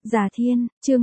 Già Thiên, chương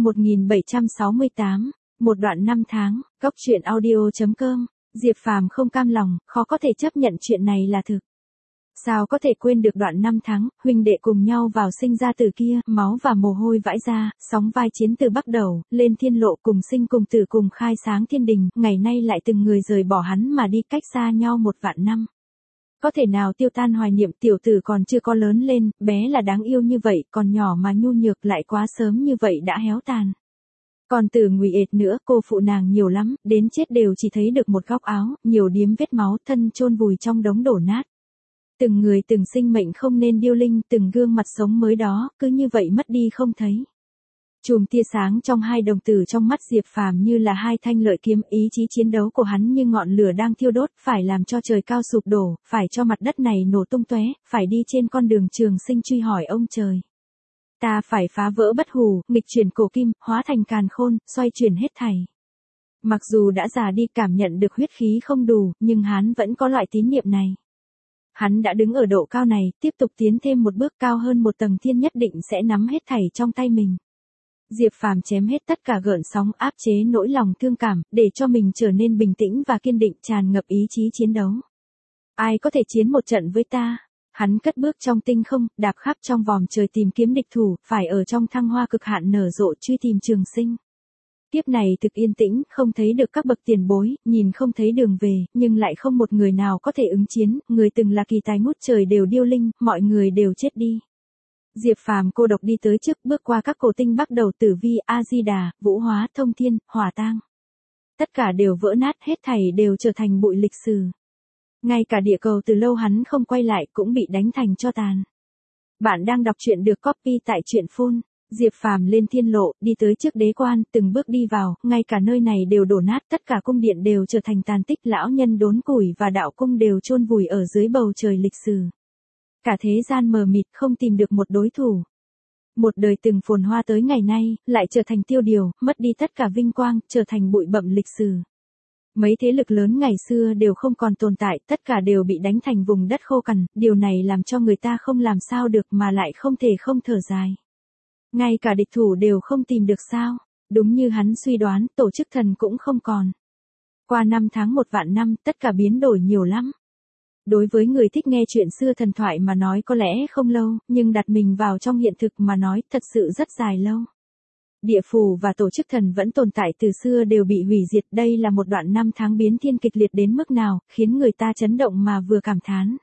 1768, một đoạn năm tháng, Góc truyện audio.com, Diệp Phàm không cam lòng, khó có thể chấp nhận chuyện này là thực. Sao có thể quên được đoạn năm tháng, huynh đệ cùng nhau vào sinh ra từ kia, máu và mồ hôi vãi ra, sóng vai chiến từ bắt đầu, lên thiên lộ cùng sinh cùng tử cùng khai sáng thiên đình, ngày nay lại từng người rời bỏ hắn mà đi cách xa nhau 1.000 năm. Có thể nào tiêu tan hoài niệm, tiểu tử còn chưa có lớn lên, bé là đáng yêu như vậy, còn nhỏ mà nhu nhược lại quá sớm như vậy đã héo tàn. Còn Tử Ngụy ệt nữa, cô phụ nàng nhiều lắm, đến chết đều chỉ thấy được một góc áo, nhiều điếm vết máu, thân chôn vùi trong đống đổ nát. Từng người từng sinh mệnh không nên điêu linh, từng gương mặt sống mới đó, cứ như vậy mất đi không thấy. Chùm tia sáng trong hai đồng tử trong mắt Diệp Phàm như là hai thanh lợi kiếm, ý chí chiến đấu của hắn như ngọn lửa đang thiêu đốt, phải làm cho trời cao sụp đổ, phải cho mặt đất này nổ tung tóe, phải đi trên con đường trường sinh truy hỏi ông trời. Ta phải phá vỡ bất hủ, nghịch chuyển cổ kim, hóa thành càn khôn, xoay chuyển hết thảy. Mặc dù đã già đi, cảm nhận được huyết khí không đủ, nhưng hắn vẫn có loại tín niệm này. Hắn đã đứng ở độ cao này, tiếp tục tiến thêm một bước cao hơn một tầng thiên nhất định sẽ nắm hết thảy trong tay mình. Diệp Phàm chém hết tất cả gợn sóng, áp chế nỗi lòng thương cảm, để cho mình trở nên bình tĩnh và kiên định, tràn ngập ý chí chiến đấu. Ai có thể chiến một trận với ta? Hắn cất bước trong tinh không, đạp khắp trong vòm trời tìm kiếm địch thủ, phải ở trong thăng hoa cực hạn nở rộ truy tìm trường sinh. Tiếp này thực yên tĩnh, không thấy được các bậc tiền bối, nhìn không thấy đường về, nhưng lại không một người nào có thể ứng chiến, người từng là kỳ tài ngút trời đều điêu linh, mọi người đều chết đi. Diệp Phàm cô độc đi tới trước, bước qua các cổ tinh bắt đầu Tử Vi, A Di Đà, Vũ Hóa, Thông Thiên, Hỏa Tang. Tất cả đều vỡ nát, hết thảy đều trở thành bụi lịch sử. Ngay cả địa cầu từ lâu hắn không quay lại cũng bị đánh thành tro tàn. Bạn đang đọc truyện được copy tại truyện phun. Diệp Phàm lên thiên lộ, đi tới trước đế quan, từng bước đi vào, ngay cả nơi này đều đổ nát, tất cả cung điện đều trở thành tàn tích, lão nhân đốn củi và đạo cung đều chôn vùi ở dưới bầu trời lịch sử. Cả thế gian mờ mịt, không tìm được một đối thủ. Một đời từng phồn hoa tới ngày nay, lại trở thành tiêu điều, mất đi tất cả vinh quang, trở thành bụi bặm lịch sử. Mấy thế lực lớn ngày xưa đều không còn tồn tại, tất cả đều bị đánh thành vùng đất khô cằn, điều này làm cho người ta không làm sao được mà lại không thể không thở dài. Ngay cả địch thủ đều không tìm được sao? Đúng như hắn suy đoán, tổ chức thần cũng không còn. Qua 5 tháng 1.000 năm, tất cả biến đổi nhiều lắm. Đối với người thích nghe chuyện xưa thần thoại mà nói có lẽ không lâu, nhưng đặt mình vào trong hiện thực mà nói thật sự rất dài lâu. Địa phủ và tổ chức thần vẫn tồn tại từ xưa đều bị hủy diệt, đây là một đoạn năm tháng biến thiên kịch liệt đến mức nào, khiến người ta chấn động mà vừa cảm thán.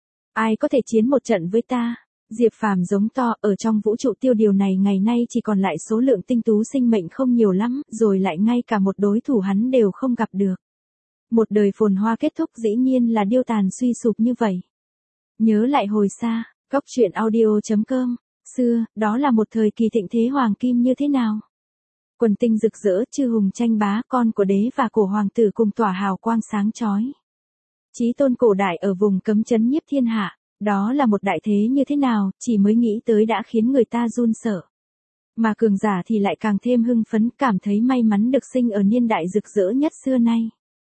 Ai có thể chiến một trận với ta? Diệp Phàm giống to, ở trong vũ trụ tiêu điều này ngày nay chỉ còn lại số lượng tinh tú sinh mệnh không nhiều lắm, rồi lại ngay cả một đối thủ hắn đều không gặp được. Một đời phồn hoa kết thúc dĩ nhiên là điêu tàn suy sụp như vậy. Nhớ lại hồi xa, Góc truyện audio.com, xưa, đó là một thời kỳ thịnh thế hoàng kim như thế nào? Quần tinh rực rỡ, chư hùng tranh bá, con của đế và cổ hoàng tử cùng tỏa hào quang sáng chói. Chí tôn cổ đại ở vùng cấm trấn nhiếp thiên hạ, đó là một đại thế như thế nào, chỉ mới nghĩ tới đã khiến người ta run sợ. Mà cường giả thì lại càng thêm hưng phấn, cảm thấy may mắn được sinh ở niên đại rực rỡ nhất xưa nay.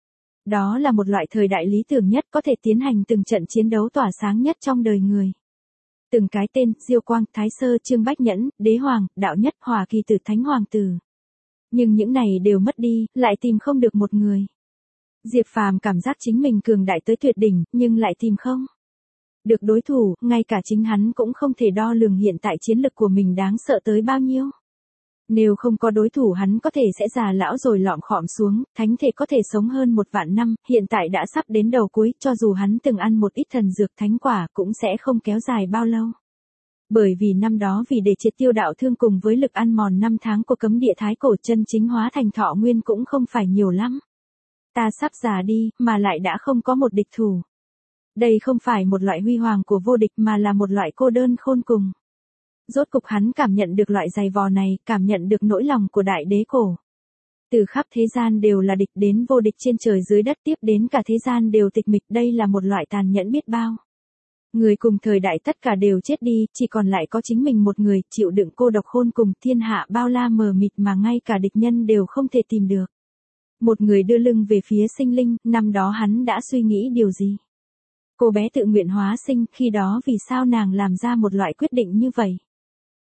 Đó là một loại thời đại lý tưởng nhất, có thể tiến hành từng trận chiến đấu tỏa sáng nhất trong đời người. Từng cái tên, Diêu Quang, Thái Sơ, Trương Bách Nhẫn, Đế Hoàng, Đạo Nhất, Hòa Kỳ Tử, Thánh Hoàng Tử. Nhưng những này đều mất đi, lại tìm không được một người. Diệp Phàm cảm giác chính mình cường đại tới tuyệt đỉnh, nhưng lại tìm không được đối thủ, ngay cả chính hắn cũng không thể đo lường hiện tại chiến lực của mình đáng sợ tới bao nhiêu. Nếu không có đối thủ hắn có thể sẽ già lão rồi lọm khọm xuống, thánh thể có thể sống hơn 1.000 năm, hiện tại đã sắp đến đầu cuối, cho dù hắn từng ăn một ít thần dược thánh quả cũng sẽ không kéo dài bao lâu. Bởi vì năm đó vì để triệt tiêu đạo thương cùng với lực ăn mòn 5 tháng của cấm địa thái cổ, chân chính hóa thành thọ nguyên cũng không phải nhiều lắm. Ta sắp già đi, mà lại đã không có một địch thủ. Đây không phải một loại huy hoàng của vô địch mà là một loại cô đơn khôn cùng. Rốt cục hắn cảm nhận được loại dày vò này, cảm nhận được nỗi lòng của đại đế cổ. Từ khắp thế gian đều là địch, đến vô địch trên trời dưới đất, tiếp đến cả thế gian đều tịch mịch, đây là một loại tàn nhẫn biết bao. Người cùng thời đại tất cả đều chết đi, chỉ còn lại có chính mình một người, chịu đựng cô độc khôn cùng, thiên hạ bao la mờ mịt mà ngay cả địch nhân đều không thể tìm được. Một người đưa lưng về phía sinh linh, năm đó hắn đã suy nghĩ điều gì? Cô bé tự nguyện hóa sinh, khi đó vì sao nàng làm ra một loại quyết định như vậy?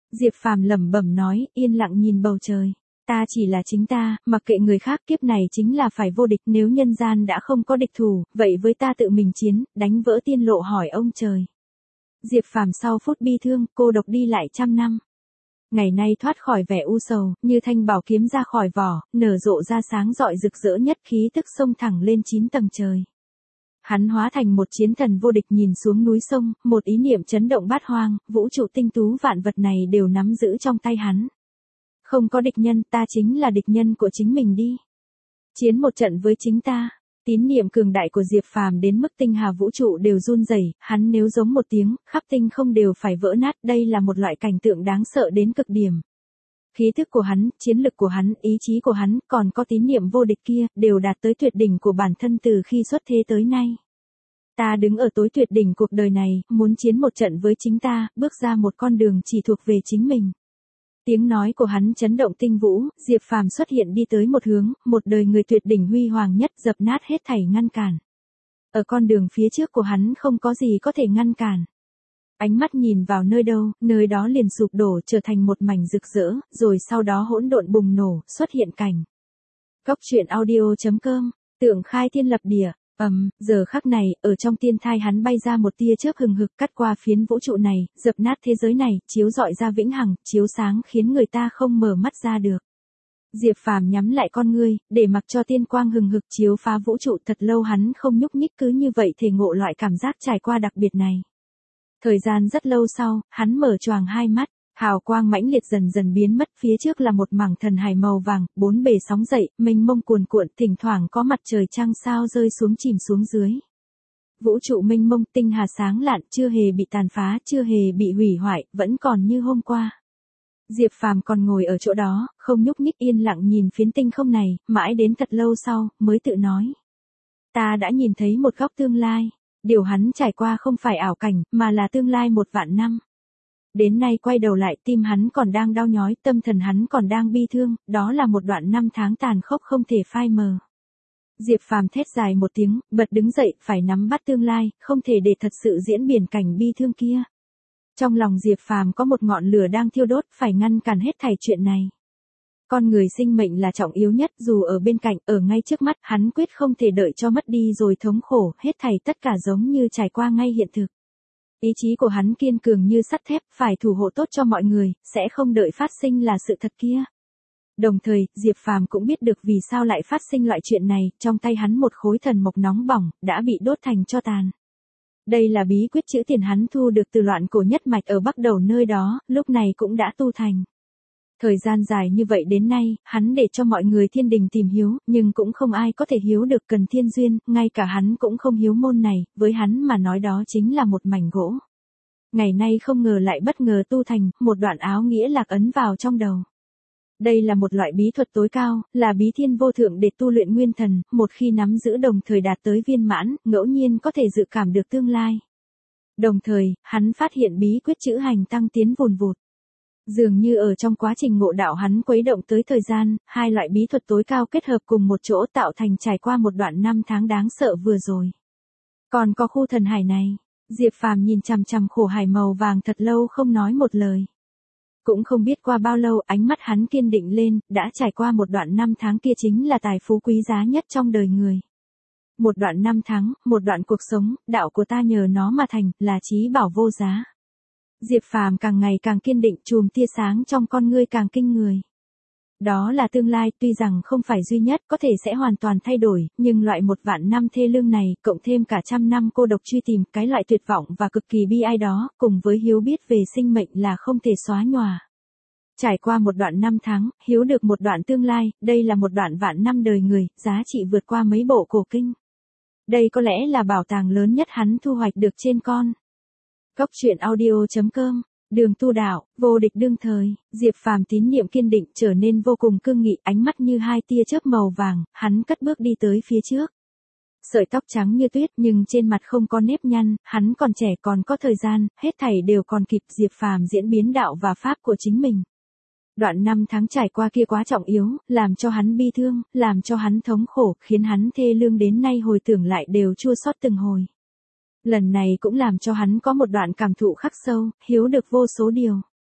Diệp Phàm lẩm bẩm nói, yên lặng nhìn bầu trời. Ta chỉ là chính ta, mặc kệ người khác, kiếp này chính là phải vô địch, nếu nhân gian đã không có địch thủ, vậy với ta tự mình chiến, đánh vỡ tiên lộ hỏi ông trời. Diệp Phàm sau phút bi thương, cô độc đi lại trăm năm. Ngày nay thoát khỏi vẻ u sầu, như thanh bảo kiếm ra khỏi vỏ, nở rộ ra sáng rọi rực rỡ nhất, khí tức xông thẳng lên 9 tầng trời. Hắn hóa thành một chiến thần vô địch, nhìn xuống núi sông, một ý niệm chấn động bát hoang, vũ trụ tinh tú vạn vật này đều nắm giữ trong tay hắn. Không có địch nhân, ta chính là địch nhân của chính mình đi. Chiến một trận với chính ta. Tín niệm cường đại của Diệp Phàm đến mức tinh hà vũ trụ đều run rẩy, hắn nếu giống một tiếng, khắp tinh không đều phải vỡ nát, đây là một loại cảnh tượng đáng sợ đến cực điểm. Khí thức của hắn, chiến lực của hắn, ý chí của hắn, còn có tín niệm vô địch kia, đều đạt tới tuyệt đỉnh của bản thân từ khi xuất thế tới nay. Ta đứng ở tối tuyệt đỉnh cuộc đời này, muốn chiến một trận với chính ta, bước ra một con đường chỉ thuộc về chính mình. Tiếng nói của hắn chấn động tinh vũ, Diệp Phàm xuất hiện đi tới một hướng, một đời người tuyệt đỉnh huy hoàng nhất, dập nát hết thảy ngăn cản. Ở con đường phía trước của hắn không có gì có thể ngăn cản. Ánh mắt nhìn vào nơi đâu, nơi đó liền sụp đổ trở thành một mảnh rực rỡ, rồi sau đó hỗn độn bùng nổ, xuất hiện cảnh. Cốc truyện audio.com, tượng khai thiên lập địa. Giờ khắc này, ở trong tiên thai hắn bay ra một tia chớp hừng hực, cắt qua phiến vũ trụ này, dập nát thế giới này, chiếu rọi ra vĩnh hằng, chiếu sáng khiến người ta không mở mắt ra được. Diệp Phàm nhắm lại con ngươi, để mặc cho tiên quang hừng hực chiếu phá vũ trụ, thật lâu hắn không nhúc nhích, cứ như vậy thể ngộ loại cảm giác trải qua đặc biệt này. Thời gian rất lâu sau, hắn mở choàng hai mắt. Hào quang mãnh liệt dần dần biến mất, phía trước là một mảng thần hải màu vàng, bốn bề sóng dậy, mênh mông cuồn cuộn, thỉnh thoảng có mặt trời trăng sao rơi xuống chìm xuống dưới. Vũ trụ mênh mông, tinh hà sáng lạn, chưa hề bị tàn phá, chưa hề bị hủy hoại, vẫn còn như hôm qua. Diệp Phàm còn ngồi ở chỗ đó, không nhúc nhích, yên lặng nhìn phiến tinh không này, mãi đến thật lâu sau, mới tự nói. Ta đã nhìn thấy một góc tương lai, điều hắn trải qua không phải ảo cảnh, mà là tương lai 1.000.000 năm. Đến nay quay đầu lại, tim hắn còn đang đau nhói, tâm thần hắn còn đang bi thương, đó là một đoạn năm tháng tàn khốc không thể phai mờ. Diệp Phàm thét dài một tiếng, bật đứng dậy, phải nắm bắt tương lai, không thể để thật sự diễn biển cảnh bi thương kia. Trong lòng Diệp Phàm có một ngọn lửa đang thiêu đốt, phải ngăn cản hết thảy chuyện này. Con người sinh mệnh là trọng yếu nhất, dù ở bên cạnh, ở ngay trước mắt, hắn quyết không thể đợi cho mất đi rồi thống khổ, hết thảy tất cả giống như trải qua ngay hiện thực. Ý chí của hắn kiên cường như sắt thép, phải thủ hộ tốt cho mọi người, sẽ không đợi phát sinh là sự thật kia. Đồng thời, Diệp Phàm cũng biết được vì sao lại phát sinh loại chuyện này, trong tay hắn một khối thần mộc nóng bỏng, đã bị đốt thành tro tàn. Đây là bí quyết chữ tiền hắn thu được từ loạn cổ nhất mạch ở Bắc Đầu nơi đó, lúc này cũng đã tu thành. Thời gian dài như vậy đến nay, hắn để cho mọi người thiên đình tìm hiếu, nhưng cũng không ai có thể hiếu được, cần thiên duyên, ngay cả hắn cũng không hiếu môn này, với hắn mà nói đó chính là một mảnh gỗ. Ngày nay không ngờ lại bất ngờ tu thành, một đoạn áo nghĩa lạc ấn vào trong đầu. Đây là một loại bí thuật tối cao, là bí thiên vô thượng để tu luyện nguyên thần, một khi nắm giữ đồng thời đạt tới viên mãn, ngẫu nhiên có thể dự cảm được tương lai. Đồng thời, hắn phát hiện bí quyết chữ hành tăng tiến vùn vụt. Dường như ở trong quá trình ngộ đạo hắn khuấy động tới thời gian, hai loại bí thuật tối cao kết hợp cùng một chỗ tạo thành trải qua một đoạn năm tháng đáng sợ vừa rồi. Còn có khu thần hải này, Diệp Phàm nhìn chằm chằm khổ hải màu vàng thật lâu không nói một lời. Cũng không biết qua bao lâu, ánh mắt hắn kiên định lên, đã trải qua một đoạn năm tháng kia chính là tài phú quý giá nhất trong đời người. Một đoạn năm tháng, một đoạn cuộc sống, đạo của ta nhờ nó mà thành, là chí bảo vô giá. Diệp Phàm càng ngày càng kiên định, chùm tia sáng trong con ngươi càng kinh người. Đó là tương lai, tuy rằng không phải duy nhất, có thể sẽ hoàn toàn thay đổi, nhưng loại 1.000.000 năm thê lương này, cộng thêm cả trăm năm cô độc truy tìm, cái loại tuyệt vọng và cực kỳ bi ai đó, cùng với hiếu biết về sinh mệnh là không thể xóa nhòa. Trải qua một đoạn năm tháng, hiếu được một đoạn tương lai, đây là một đoạn vạn năm đời người, giá trị vượt qua mấy bộ cổ kinh. Đây có lẽ là bảo tàng lớn nhất hắn thu hoạch được trên con. Cốc truyện audio.com, đường tu đạo, vô địch đương thời, Diệp Phàm tín niệm kiên định trở nên vô cùng cương nghị, ánh mắt như hai tia chớp màu vàng, hắn cất bước đi tới phía trước. Sợi tóc trắng như tuyết nhưng trên mặt không có nếp nhăn, hắn còn trẻ còn có thời gian, hết thảy đều còn kịp. Diệp Phàm diễn biến đạo và pháp của chính mình. Đoạn năm tháng trải qua kia quá trọng yếu, làm cho hắn bi thương, làm cho hắn thống khổ, khiến hắn thê lương đến nay hồi tưởng lại đều chua xót từng hồi. Lần này cũng làm cho hắn có một đoạn cảm thụ khắc sâu, hiếu được vô số điều.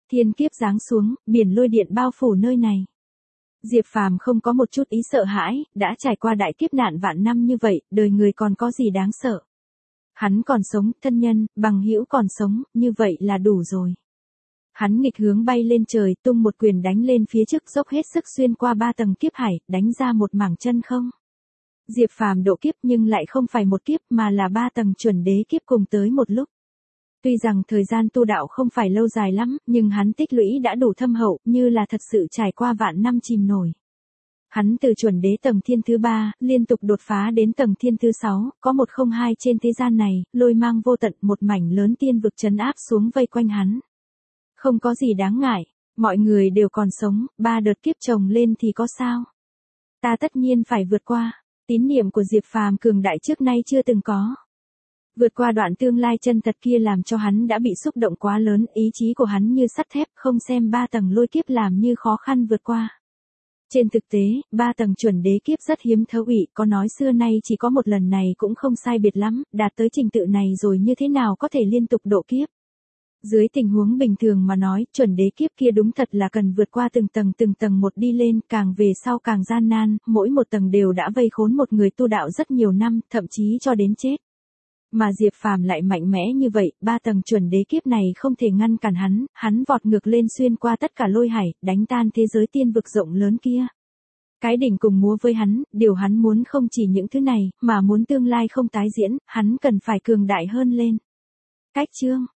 Thiên kiếp giáng xuống, biển lôi điện bao phủ nơi này. Diệp Phàm không có một chút ý sợ hãi, đã trải qua đại kiếp nạn vạn năm như vậy, đời người còn có gì đáng sợ. Hắn còn sống, thân nhân, bằng hữu còn sống, như vậy là đủ rồi. Hắn nghịch hướng bay lên trời, tung một quyền đánh lên phía trước, dốc hết sức xuyên qua 3 tầng kiếp hải, đánh ra một mảng chân không. Diệp Phàm độ kiếp nhưng lại không phải một kiếp mà là 3 tầng chuẩn đế kiếp cùng tới một lúc. Tuy rằng thời gian tu đạo không phải lâu dài lắm, nhưng hắn tích lũy đã đủ thâm hậu, như là thật sự trải qua vạn năm chìm nổi. Hắn từ chuẩn đế tầng thiên thứ 3, liên tục đột phá đến tầng thiên thứ 6, có 102 trên thế gian này, lôi mang vô tận, một mảnh lớn tiên vực trấn áp xuống vây quanh hắn. Không có gì đáng ngại, mọi người đều còn sống, 3 đợt kiếp chồng lên thì có sao? Ta tất nhiên phải vượt qua. Tín niệm của Diệp Phàm cường đại trước nay chưa từng có. Vượt qua đoạn tương lai chân thật kia làm cho hắn đã bị xúc động quá lớn, ý chí của hắn như sắt thép, không xem 3 tầng lôi kiếp làm như khó khăn vượt qua. Trên thực tế, 3 tầng chuẩn đế kiếp rất hiếm thấu ủy, có nói xưa nay chỉ có một lần này cũng không sai biệt lắm, đạt tới trình tự này rồi như thế nào có thể liên tục độ kiếp. Dưới tình huống bình thường mà nói, chuẩn đế kiếp kia đúng thật là cần vượt qua từng tầng một đi lên, càng về sau càng gian nan, mỗi một tầng đều đã vây khốn một người tu đạo rất nhiều năm, thậm chí cho đến chết. Mà Diệp Phàm lại mạnh mẽ như vậy, 3 tầng chuẩn đế kiếp này không thể ngăn cản hắn vọt ngược lên xuyên qua tất cả lôi hải, đánh tan thế giới tiên vực rộng lớn kia. Cái đỉnh cùng múa với hắn, điều hắn muốn không chỉ những thứ này, mà muốn tương lai không tái diễn, hắn cần phải cường đại hơn lên. Cách chương